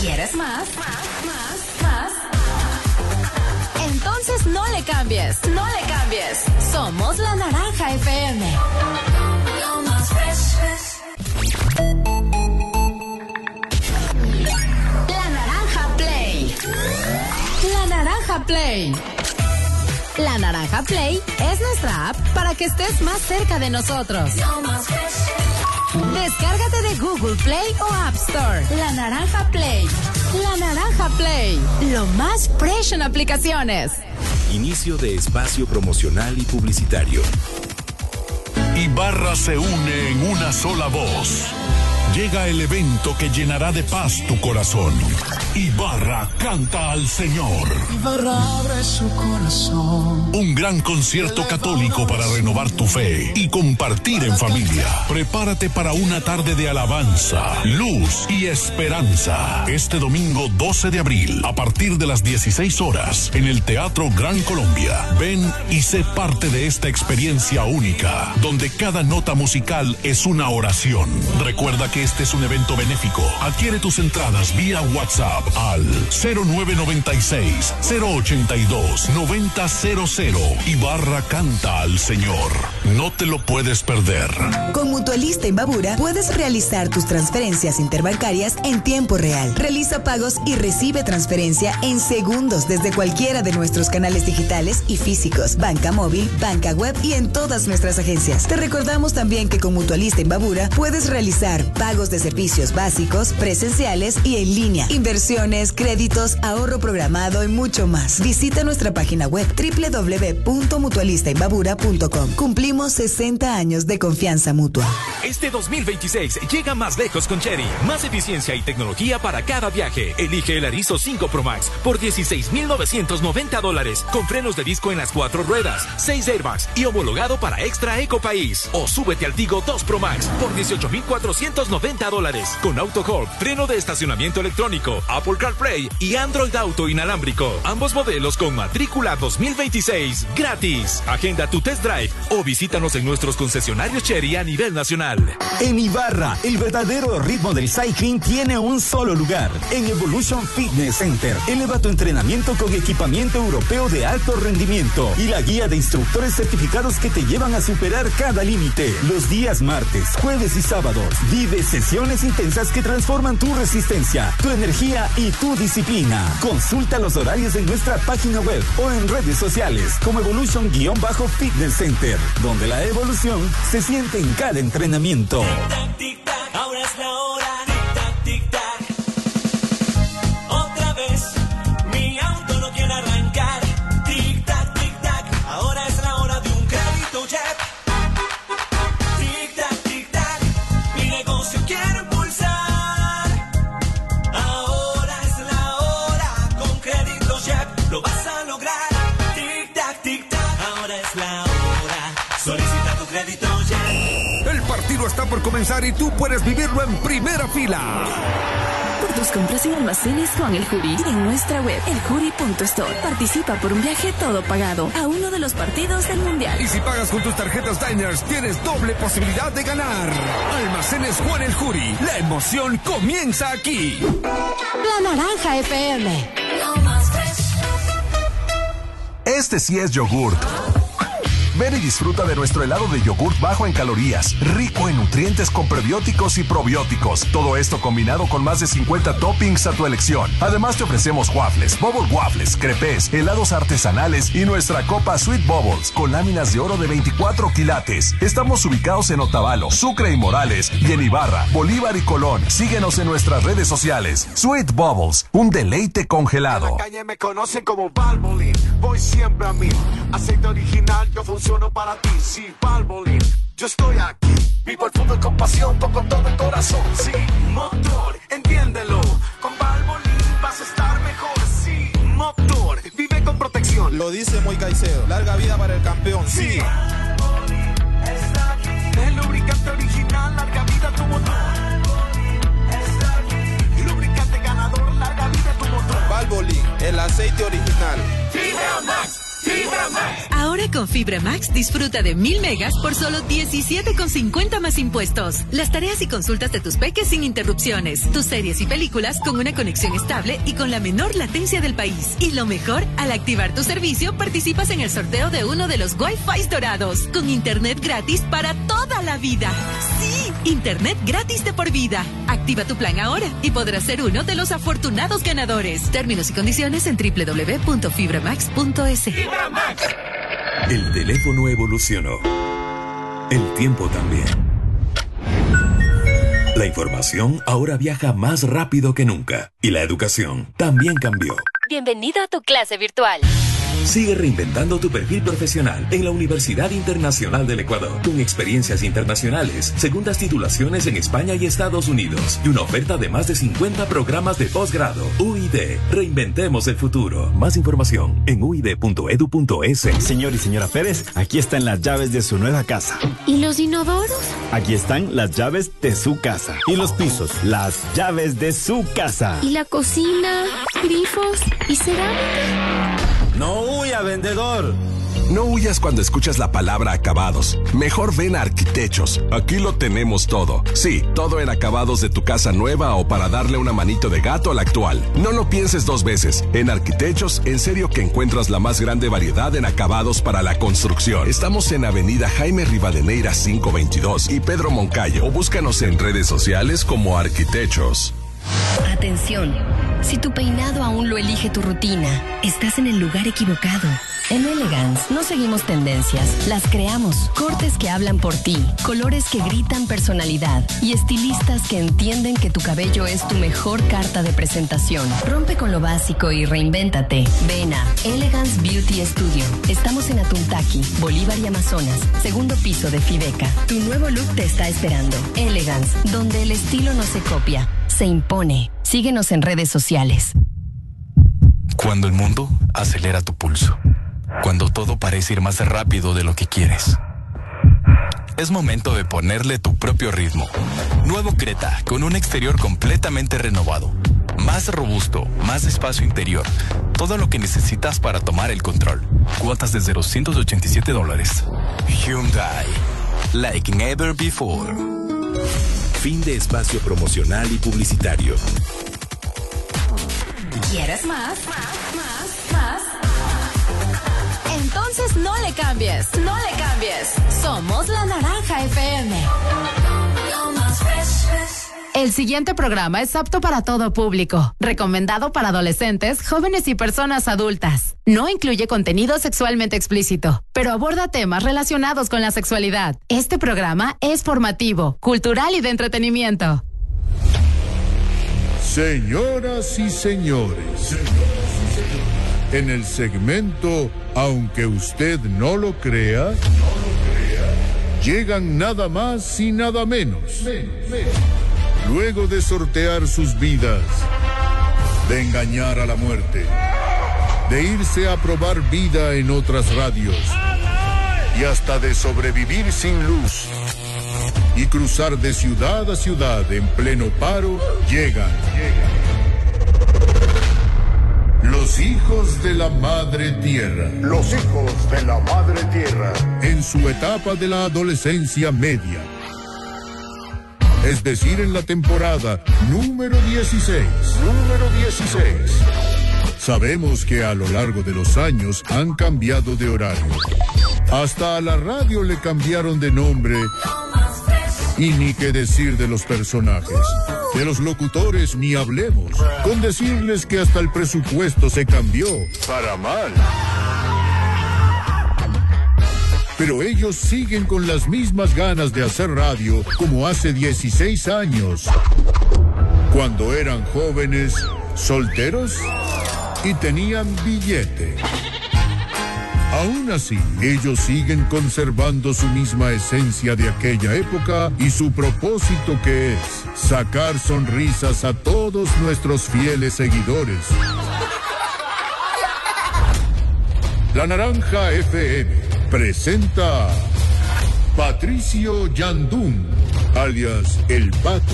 ¿Quieres más? ¿Más? Entonces no le cambies. Somos La Naranja FM. Lo más La Naranja Play. La Naranja Play es nuestra app para que estés más cerca de nosotros. Descárgate de Google Play o App Store. La Naranja Play. Lo más fresh en aplicaciones. Inicio de espacio promocional y publicitario. Ibarra se une en una sola voz. Llega el evento que llenará de paz tu corazón. Ibarra canta al Señor. Ibarra abre su corazón. Un gran concierto católico para renovar tu fe y compartir en familia. Prepárate para una tarde de alabanza, luz y esperanza. Este domingo 12 de abril, a partir de las 16 horas, en el Teatro Gran Colombia. Ven y sé parte de esta experiencia única, donde cada nota musical es una oración. Recuerda que este es un evento benéfico. Adquiere tus entradas vía WhatsApp al 0996-082-9000. Ibarra canta al Señor. No te lo puedes perder. Con Mutualista Imbabura puedes realizar tus transferencias interbancarias en tiempo real. Realiza pagos y recibe transferencia en segundos desde cualquiera de nuestros canales digitales y físicos, banca móvil, banca web y en todas nuestras agencias. Te recordamos también que con Mutualista Imbabura puedes realizar pagos de servicios básicos, presenciales y en línea, inversiones, créditos, ahorro programado y mucho más. Visita nuestra página web www.mutualistaimbabura.com. Cumplimos 60 años de confianza mutua. Este 2026 llega más lejos con Chery. Más eficiencia y tecnología para cada viaje. Elige el Arizo 5 Pro Max por $16,990 con frenos de disco en las 4 ruedas, 6 airbags y homologado para Extra Eco País. O súbete al Tigo 2 Pro Max por $18,490 con Auto Hold, freno de estacionamiento electrónico, Apple CarPlay y Android Auto inalámbrico. Ambos modelos con matrícula 2026 gratis. Agenda tu test drive o visítanos en nuestros concesionarios Chery a nivel nacional. En Ibarra, el verdadero ritmo del cycling tiene un solo lugar. En Evolution Fitness Center. Eleva tu entrenamiento con equipamiento europeo de alto rendimiento y la guía de instructores certificados que te llevan a superar cada límite. Los días martes, jueves y sábados, vive sesiones intensas que transforman tu resistencia, tu energía y tu disciplina. Consulta los horarios en nuestra página web o en redes sociales como Evolution-Fitness Center, donde la evolución se siente en cada entrenamiento. Tic-tac, tic-tac, ahora es la hora. Tic-tac, tic-tac. Otra vez, mi auto no quiere arrancar. Tic-tac, tic-tac, ahora es la hora de un crédito Jet. Tic-tac, tic-tac, mi negocio quiero impulsar. Ahora es la hora, con crédito Jet lo vas a lograr. Tic-tac, tic-tac, ahora es la hora. Solicita tu crédito Jet. El partido está por comenzar y tú puedes vivirlo en primera fila. Por tus compras en almacenes con El Juri y en nuestra web, eljuri.store. Participa por un viaje todo pagado a uno de los partidos del Mundial. Y si pagas con tus tarjetas Diners, tienes doble posibilidad de ganar. Almacenes Juan El Juri. La emoción comienza aquí. La Naranja FM. Lo más fresh. Este sí es yogurt. Ven y disfruta de nuestro helado de yogurt bajo en calorías, rico en nutrientes con prebióticos y probióticos. Todo esto combinado con más de 50 toppings a tu elección. Además te ofrecemos waffles, bubble waffles, crepes, helados artesanales y nuestra copa Sweet Bubbles con láminas de oro de 24 quilates. Estamos ubicados en Otavalo, Sucre y Morales y en Ibarra, Bolívar y Colón. Síguenos en nuestras redes sociales. Sweet Bubbles, un deleite congelado. En la calle me conocen como Valvoline. Voy siempre a mí. Aceite original, yo funciono para ti. Sí, Valvoline, yo estoy aquí. Vivo el fútbol con pasión, con todo el corazón. Sí, motor, entiéndelo. Con Valvoline vas a estar mejor. Sí, motor, vive con protección. Lo dice Moy Caicedo. Larga vida para el campeón. Sí. Valvoline está aquí. El lubricante original, larga vida a tu motor. Está aquí. El lubricante ganador, larga vida a tu motor. Valvoline, el aceite original. Fibra Max. Fibra Max. Ahora Ahora con Fibra Max disfruta de 1000 megas por solo 17,50 más impuestos. Las tareas y consultas de tus peques sin interrupciones. Tus series y películas con una conexión estable y con la menor latencia del país. Y lo mejor, al activar tu servicio, participas en el sorteo de uno de los Wi-Fi dorados. Con internet gratis para toda la vida. ¡Sí! Internet gratis de por vida. Activa tu plan ahora y podrás ser uno de los afortunados ganadores. Términos y condiciones en www.fibramax.es. Fibra Max. El teléfono evolucionó. El tiempo también. La información ahora viaja más rápido que nunca. Y la educación también cambió. Bienvenido a tu clase virtual. Sigue reinventando tu perfil profesional en la Universidad Internacional del Ecuador, con experiencias internacionales, segundas titulaciones en España y Estados Unidos, y una oferta de más de 50 programas de posgrado. UID, reinventemos el futuro. Más información en uid.edu.es. Señor y señora Pérez, aquí están las llaves de su nueva casa. ¿Y los inodoros? Aquí están las llaves de su casa. Y los pisos, las llaves de su casa. ¿Y la cocina? ¿Grifos? ¿Y cerámica? ¡No huya, vendedor! No huyas cuando escuchas la palabra acabados. Mejor ven a Arquitechos. Aquí lo tenemos todo. Sí, todo en acabados de tu casa nueva o para darle una manito de gato a la actual. No lo pienses dos veces. En Arquitechos, en serio que encuentras la más grande variedad en acabados para la construcción. Estamos en Avenida Jaime Rivadeneira 522 y Pedro Moncayo. O búscanos en redes sociales como Arquitechos. Atención, si tu peinado aún lo elige tu rutina, estás en el lugar equivocado. En Elegance no seguimos tendencias, las creamos. Cortes que hablan por ti, colores que gritan personalidad y estilistas que entienden que tu cabello es tu mejor carta de presentación. Rompe con lo básico y reinvéntate. Ven a Elegance Beauty Studio. Estamos en Atuntaqui, Bolívar y Amazonas, segundo piso de Fibeca. Tu nuevo look te está esperando. Elegance, donde el estilo no se copia, se impone. Síguenos en redes sociales. Cuando el mundo acelera tu pulso. Cuando todo parece ir más rápido de lo que quieres. Es momento de ponerle tu propio ritmo. Nuevo Creta, con un exterior completamente renovado. Más robusto, más espacio interior. Todo lo que necesitas para tomar el control. Cuotas desde $287. Hyundai. Like never before. Fin de espacio promocional y publicitario. ¿Quieres más? ¿Más? Entonces no le cambies. Somos la Naranja FM. El siguiente programa es apto para todo público, recomendado para adolescentes, jóvenes y personas adultas. No incluye contenido sexualmente explícito, pero aborda temas relacionados con la sexualidad. Este programa es formativo, cultural y de entretenimiento. Señoras y señores, en el segmento Aunque usted no lo crea, llegan nada más y nada menos. Luego de sortear sus vidas, de engañar a la muerte, de irse a probar vida en otras radios y hasta de sobrevivir sin luz y cruzar de ciudad a ciudad en pleno paro, llegan los hijos de la Madre Tierra. Los hijos de la Madre Tierra. En su etapa de la adolescencia media. Es decir, en la temporada número 16. Sabemos que a lo largo de los años han cambiado de horario. Hasta a la radio le cambiaron de nombre. Y ni qué decir de los personajes. De los locutores ni hablemos. Con decirles que hasta el presupuesto se cambió. Para mal. Pero ellos siguen con las mismas ganas de hacer radio como hace 16 años. Cuando eran jóvenes, solteros y tenían billete. Aún así, ellos siguen conservando su misma esencia de aquella época y su propósito, que es sacar sonrisas a todos nuestros fieles seguidores. La Naranja FM presenta a Patricio Yandún, alias El Pato,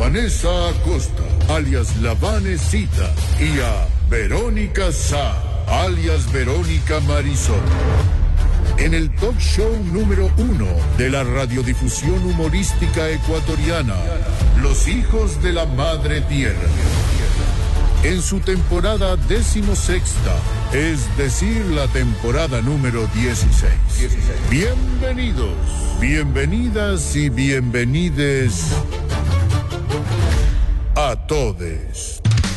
Vanessa Acosta, alias La Vanecita, y a Verónica Sá, alias Verónica Marisol. En el talk show número 1 de la radiodifusión humorística ecuatoriana, Los Hijos de la Madre Tierra. En su temporada 16ª, es decir, la temporada número 16. Bienvenidos, bienvenidas y bienvenides a todos.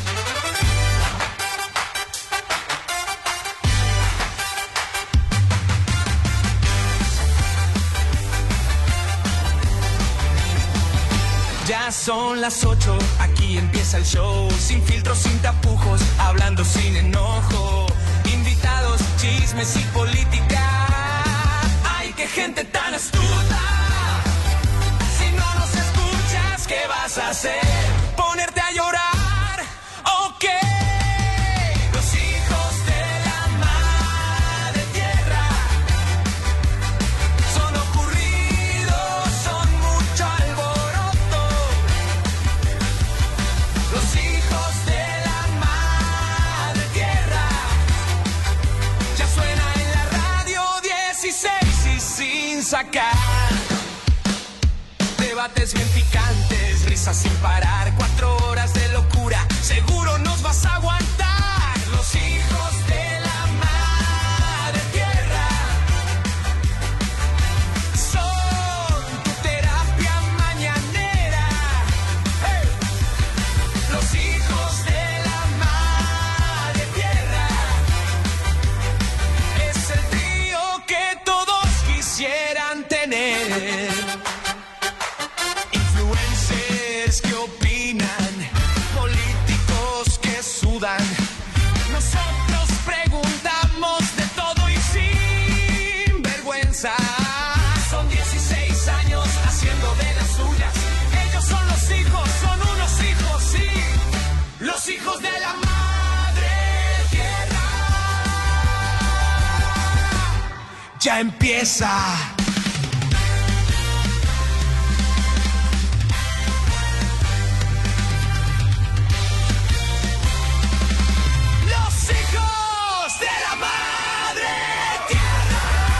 Ya son las 8, aquí empieza el show, sin filtros, sin tapujos, hablando sin enojo, invitados, chismes y política. ¡Ay, qué gente tan astuta! Si no nos escuchas, ¿qué vas a hacer? ¿Ponerte a llorar? ¿O qué? Los hijos de la madre tierra son ocurridos, son mucho alboroto. Los hijos de la madre tierra ya suena en la radio 16 y sin sacar. Debates bien picantes, risas sin parar, 4 horas de locura, seguro nos vas a aguantar. Los hijos de la madre tierra son tu terapia mañanera. ¡Hey! Los hijos de la madre tierra es el trío que todos quisieran tener. Influencers que opinan, políticos que sudan. Nosotros preguntamos de todo y sin vergüenza. Son 16 años haciendo de las suyas. Ellos son los hijos, son unos hijos, sí. Los hijos de la madre tierra. Ya empieza. Los hijos de la madre tierra.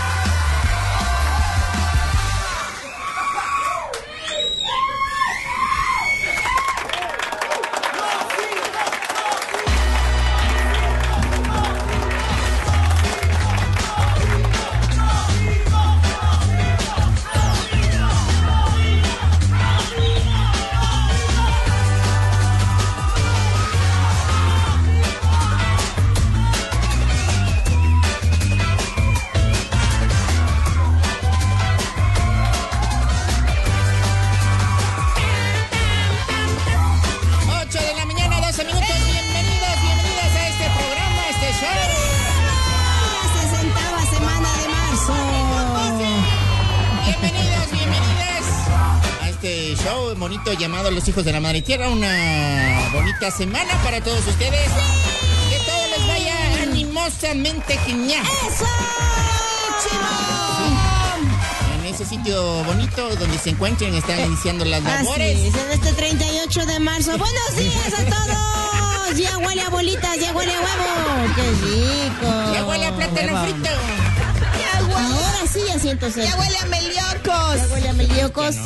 Show bonito llamado Los Hijos de la Madre Tierra. Una bonita semana para todos ustedes. Que todo les vaya animosamente genial. ¡Eso, chivo! En ese sitio bonito donde se encuentren, están iniciando las labores. Así es, en este 38 de marzo. ¡Buenos días a todos! Ya huele a bolitas, ya huele a huevo. ¡Qué rico! Ya huele a plátano frito. Ahora sí ya siento sed. Ya huele a meliocos. Ya huele a meliocos.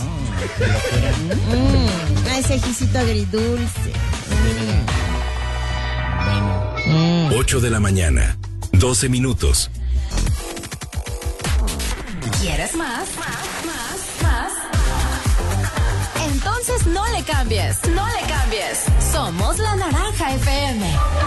A ese jicito agridulce. 8 de la mañana, 12 minutos. ¿Quieres más? Entonces no le cambies, no le cambies. Somos la Naranja FM.